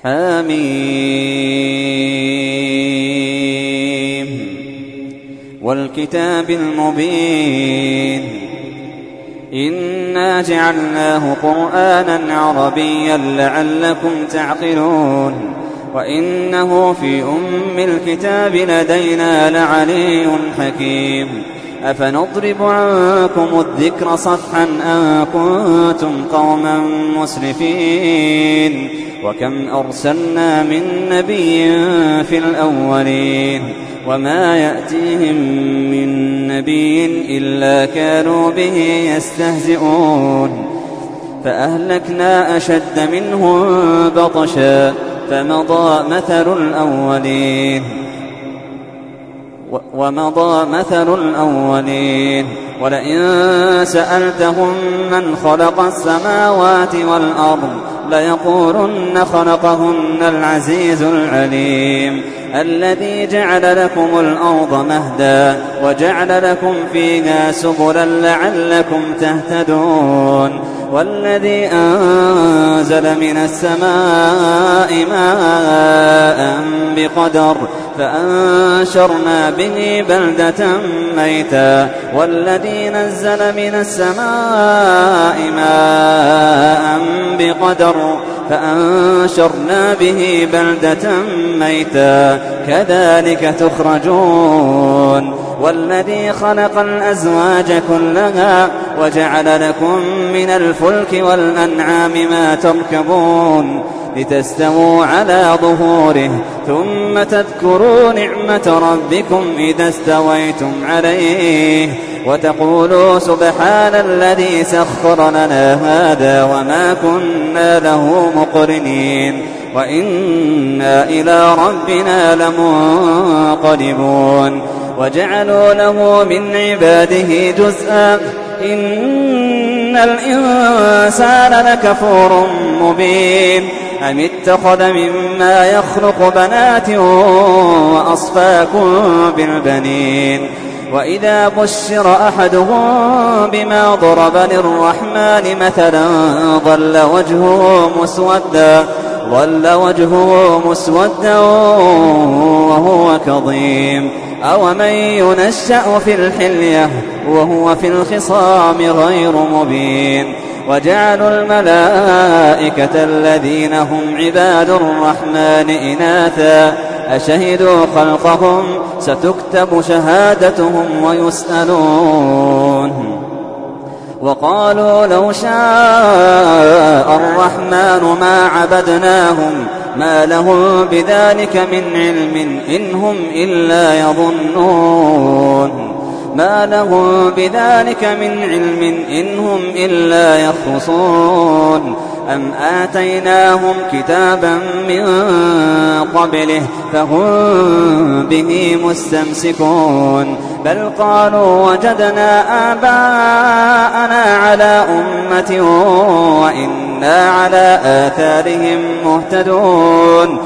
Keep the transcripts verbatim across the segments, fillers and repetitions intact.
حميم والكتاب المبين إنا جعلناه قرآنا عربيا لعلكم تعقلون وإنه في أم الكتاب لدينا لعلي حكيم أفنضرب عنكم الذكر صفحا أن كنتم قوما مسرفين وكم أرسلنا من نبي في الأولين وما يأتيهم من نبي إلا كانوا به يستهزئون فأهلكنا أشد منهم بطشا فمضى مثل الأولين ومضى مثل الأولين ولئن سألتهم من خلق السماوات والأرض ليقولن خلقهن العزيز العليم الذي جعل لكم الأرض مهدا وجعل لكم فيها سبلا لعلكم تهتدون والذي أنزل من السماء ماء بقدر فأنشرنا به بلدة ميتا والذي نزل من السماء ماء بقدر فأنشرنا به بلدة ميتا كذلك تخرجون والذي خلق الأزواج كلها وجعل لكم من الفلك والأنعام ما تركبون لتستووا على ظهوره ثم تذكروا نعمة ربكم إذا استويتم عليه وتقولوا سبحان الذي سخر لنا هذا وما كنا له مقرنين وإنا إلى ربنا لمنقلبون وجعلوا له من عباده جزءا إن الإنسان لكفور مبين أم اتخذ مما يخلق بنات وأصفاكم بالبنين وإذا بشر أحدهم بما ضرب للرحمن مثلا ظل وجهه مسودا ظل وجهه مسودا وهو كظيم أومن ينشأ في الحلية وهو في الخصام غير مبين وجعلوا الملائكة الذين هم عباد الرحمن إناثا أشهدوا خلقهم ستكتب شهادتهم ويسألون وقالوا لو شاء الرحمن ما عبدناهم ما لهم بذلك من علم إن هم إلا يظنون ما لهم بذلك من علم إن هم إلا يخرصون أم آتيناهم كتابا من قبله فهم به مستمسكون بل قالوا وجدنا آباءنا على أمة وإنا على آثارهم مهتدون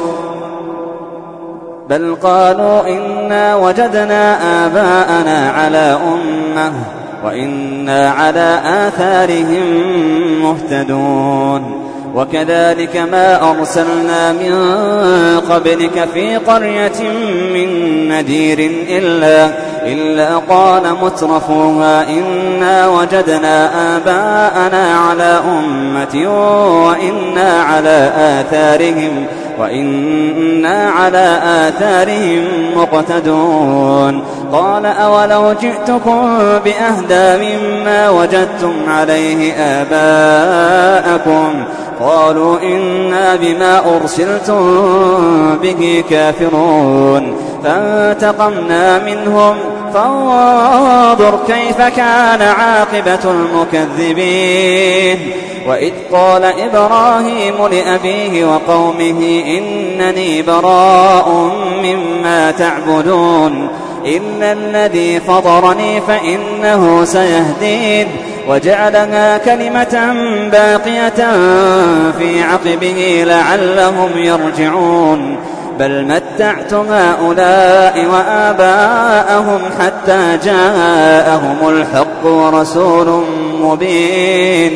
بل قالوا إنا وجدنا آباءنا على أمة وإنا على آثارهم مهتدون وكذلك ما أرسلنا من قبلك في قرية من نذير إلا, إلا قال مترفوها إنا وجدنا آباءنا على أمة وإنا على آثارهم وإنا على آثارهم مقتدون قال أولو جئتكم بأهدى مما وجدتم عليه آباءكم قالوا إنا بما أرسلتم به كافرون فانتقمنا منهم فانظر كيف كان عاقبة المكذبين وإذ قال إبراهيم لأبيه وقومه إنني براء مما تعبدون إلا الذي فطرني فإنه سيهدين وجعلها كلمة باقية في عقبه لعلهم يرجعون بل متعت هؤلاء وآباءهم حتى جاءهم الحق ورسول مبين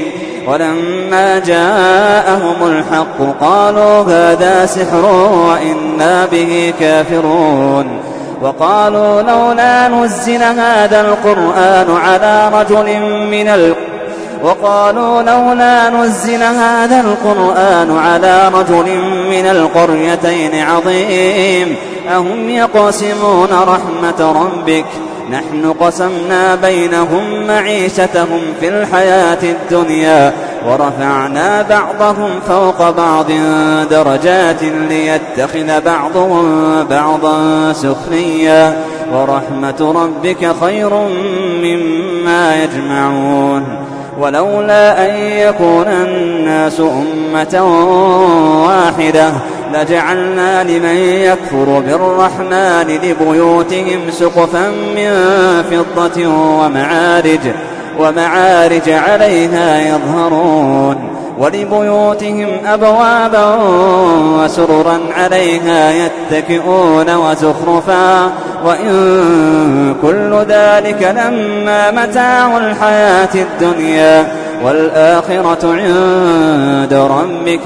ولما جاءهم الحق قالوا هذا سحر وإنا به كافرون وقالوا لولا نزل هذا القرآن على رجل من ال... وقالوا لولا نزل هذا القرآن على رجل من القريتين عظيم أهم يقسمون رحمة ربك نحن قسمنا بينهم معيشتهم في الحياة الدنيا ورفعنا بعضهم فوق بعض درجات ليتخذ بعضهم بعضا سخريا ورحمة ربك خير مما يجمعون ولولا أن يكون الناس أمة واحدة لجعلنا لمن يكفر بالرحمن لبيوتهم سقفا من فضة ومعارج, ومعارج عليها يظهرون ولبيوتهم أبوابا وسررا عليها يتكئون وزخرفا وإن كل ذلك لما متاع الحياة الدنيا والآخرة عند ربك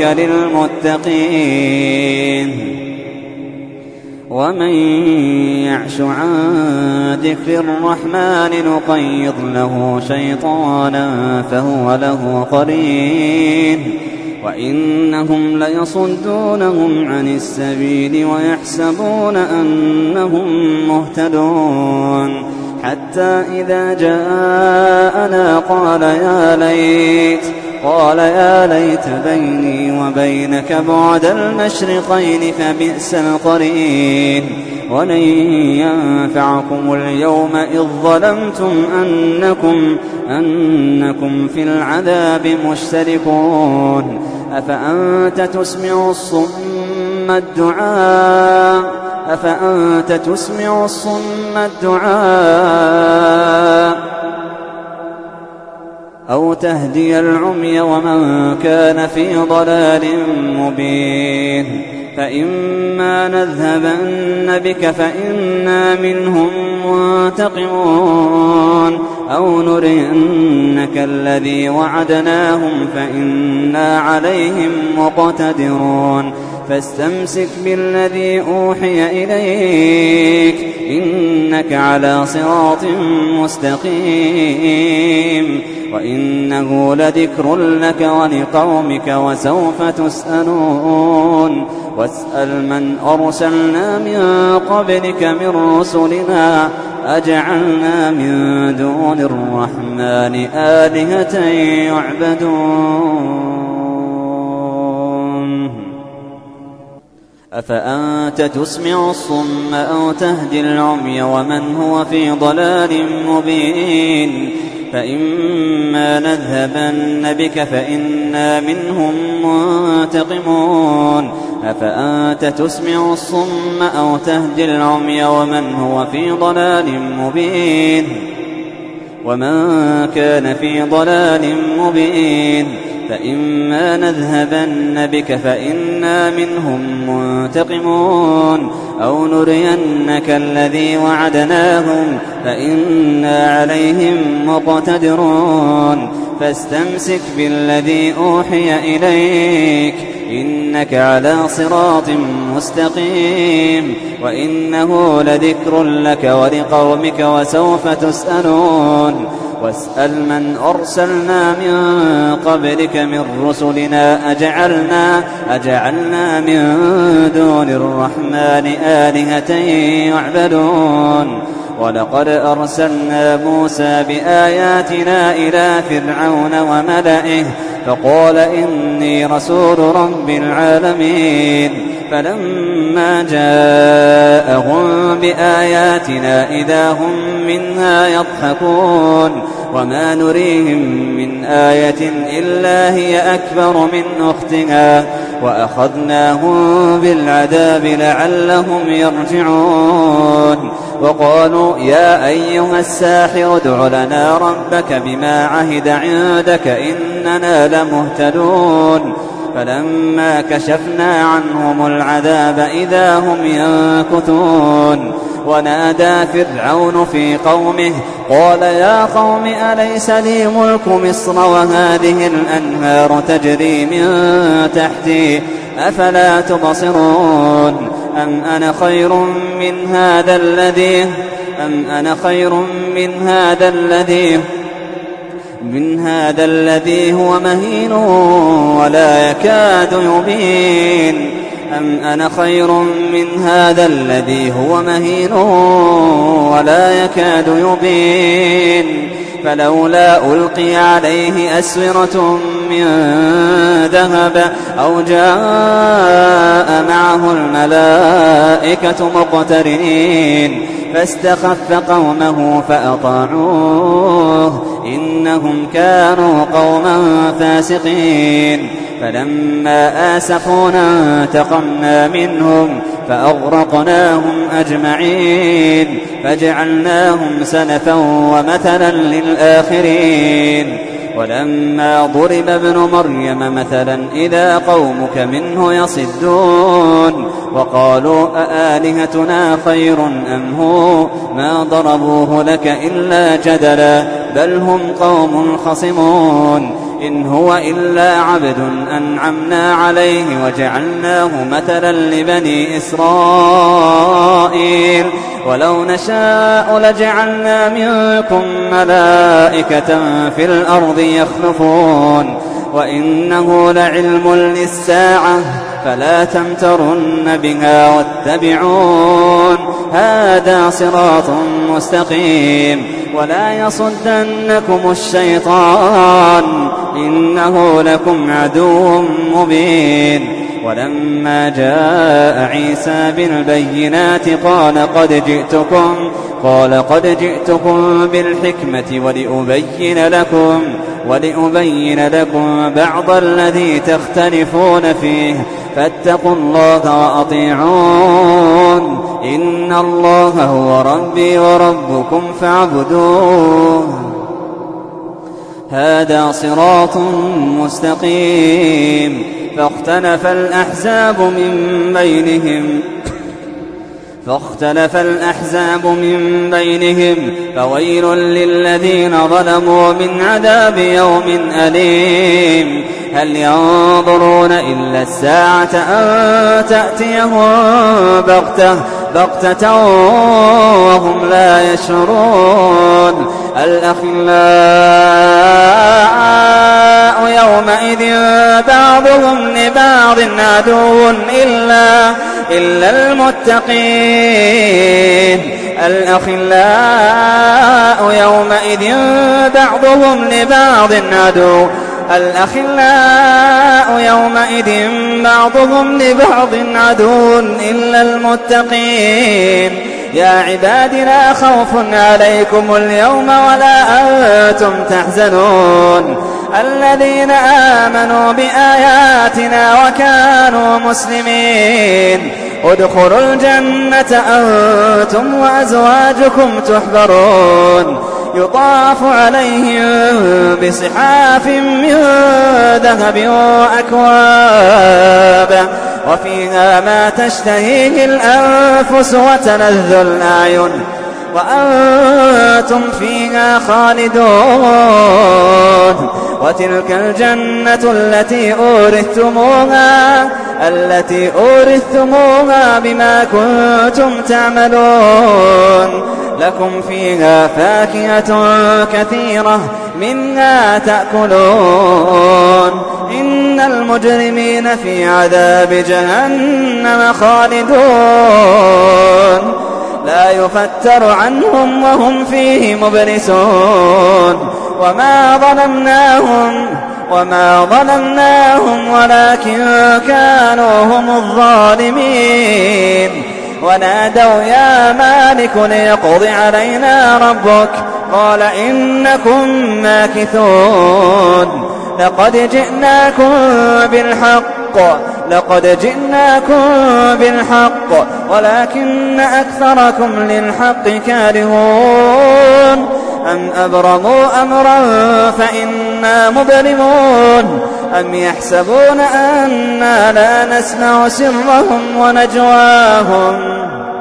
للمتقين ومن يعش عن ذكر الرحمن نقيض له شيطانا فهو له قرين وإنهم ليصدونهم عن السبيل ويحسبون أنهم مهتدون حتى إذا جاءنا قال يا ليت قال يا ليت بيني وبينك بعد المشرقين فبئس القرين ولن ينفعكم اليوم إذ ظلمتم أنكم, أنكم في العذاب مشتركون أفأنت تسمع الصم الدعاء أفأنت تسمع الصم الدعاء أو تهدي العمي ومن كان في ضلال مبين فإما نذهبن بك فإنا منهم منتقمون أو نرينك الذي وعدناهم فإنا عليهم مقتدرون فاستمسك بالذي أوحي إليك إنك على صراط مستقيم وإنه لذكر لك ولقومك وسوف تسألون واسأل من أرسلنا من قبلك من رسلنا أجعلنا من دون الرحمن آلهة يعبدون أفأنت تسمع الصم أو تهدي العمي ومن هو في ضلال مبين فإما نذهبن بك فإنا منهم منتقمون أفأنت تسمع الصم أو تهدي العمي ومن هو في ضلال مبين ومن كان في ضلال مبين فإما نذهبن بك فإنا منهم منتقمون أو نرينك الذي وعدناهم فإنا عليهم مقتدرون فاستمسك بالذي أوحي إليك إنك على صراط مستقيم وإنه لذكر لك ولقومك وسوف تسألون واسأل من أرسلنا من قبلك من رسلنا أجعلنا, أجعلنا من دون الرحمن آلهة يعبدون ولقد أرسلنا موسى بآياتنا إلى فرعون وملئه فقال إني رسول رب العالمين فلما جاءهم بآياتنا إذا هم منها يضحكون وما نريهم من آية إلا هي أكبر من أختها وأخذناهم بالعذاب لعلهم يرجعون وقالوا يا أيها الساحر ادع لنا ربك بما عهد عندك إننا لمهتدون فلما كشفنا عنهم العذاب إذا هم ينكثون ونادى فرعون في قومه قال يا قوم أليس لي ملك مصر وهذه الأنهار تجري من تحتي أفلا تبصرون أم أنا خير من هذا الذي أم أنا خير من هذا الذي من هذا الذي هو مهين ولا يكاد يبين أم أنا خير من هذا الذي هو مهين ولا يكاد يبين فلولا ألقي عليه أسورة من ذهب أو جاء معه الملائكة مقترنين فاستخف قومه فأطاعوه إنهم كانوا قوما فاسقين فلما آسفونا انتقمنا منهم فأغرقناهم أجمعين فجعلناهم سلفا ومثلا للآخرين ولما ضرب ابن مريم مثلا إذا قومك منه يصدون وقالوا أآلهتنا خير أم هو ما ضربوه لك إلا جدلا بل هم قوم خصمون إن هو إلا عبد أنعمنا عليه وجعلناه مثلا لبني إسرائيل ولو نشاء لجعلنا منكم ملائكة في الأرض يخلفون وإنه لعلم للساعة فلا تمترن بها واتبعون هذا صراط مستقيم ولا يصدنكم الشيطان إنه لكم عدو مبين ولما جاء عيسى بالبينات قال قد جئتكم قال قد جئتكم بالحكمة ولأبين لكم ولأبين لكم بعض الذي تختلفون فيه فاتقوا الله وأطيعون إن الله هو ربي وربكم فاعبدوه هذا صراط مستقيم فاختلف الأحزاب من بينهم فاختلف الأحزاب من بينهم فويل للذين ظلموا من عذاب يوم أليم هل ينظرون إلا الساعة أن تأتيهم بغتة بغتة وهم لا يشعرون الأخلاء يومئذ بعضهم لبعض عدو إلا إلا المتقين الأخلاء يومئذ بعضهم لبعض عدو الأخلاء يومئذ بعضهم لبعض عدو إلا المتقين يا عباد لا خوف عليكم اليوم ولا أنتم تحزنون الذين آمنوا بآياتنا وكانوا مسلمين ادخلوا الجنة أنتم وأزواجكم تحبرون يطاف عليهم بصحاف من ذهب وأكواب وفيها ما تشتهيه الأنفس وتلذ الأعين وأنتم فيها خالدون وتلك الجنة التي أورثتموها التي أورثتموها بما كنتم تعملون لكم فيها فاكهة كثيرة منها تأكلون إن المجرمين في عذاب جهنم خالدون لا يفتر عنهم وهم فيه مبلسون وما ظلمناهم وما ظلمناهم ولكن كانوا هم الظالمين ونادوا يا مالك ليقض علينا ربك قال إنكم ماكثون لقد جئناكم بالحق لقد جئناكم بالحق ولكن أكثركم للحق كارهون أم أبرموا أمرا فإنا مبرمون أم يحسبون أنا لا نسمع سرهم ونجواهم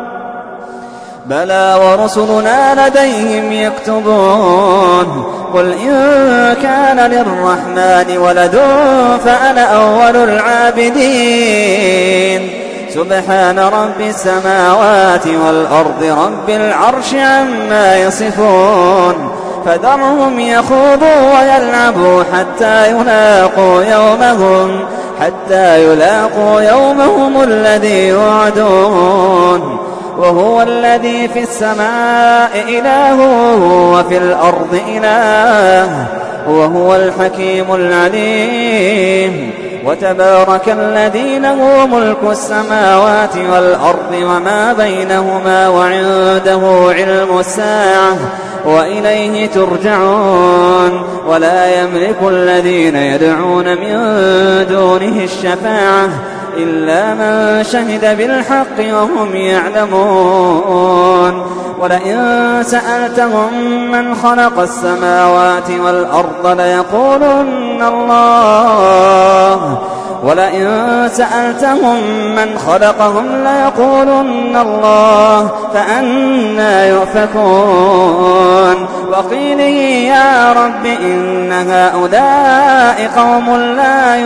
بلى ورسلنا لديهم يكتبون قل إن كان للرحمن ولد فأنا أول العابدين سبحان رب السماوات والأرض رب العرش عما يصفون فذرهم يخوضوا ويلعبوا حتى يلاقوا يومهم حتى يلاقوا يومهم الذي يوعدون وهو الذي في السماء إله وفي الأرض إله وهو الحكيم العليم وتبارك الذي له ملك السماوات والأرض وما بينهما وعنده علم الساعة وإليه ترجعون ولا يملك الذين يدعون من دونه الشفاعة إلا من شهد بالحق وهم يعلمون ولئن سألتهم من خلق السماوات والأرض ليقولن الله ولئن سألتهم من خلقهم ليقولن الله فأنى يؤفكون وقيله يا رب إن هؤلاء قوم لا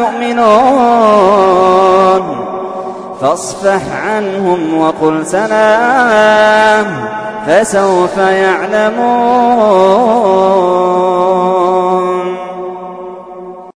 يؤمنون فاصفح عنهم وقل سلام فسوف يعلمون.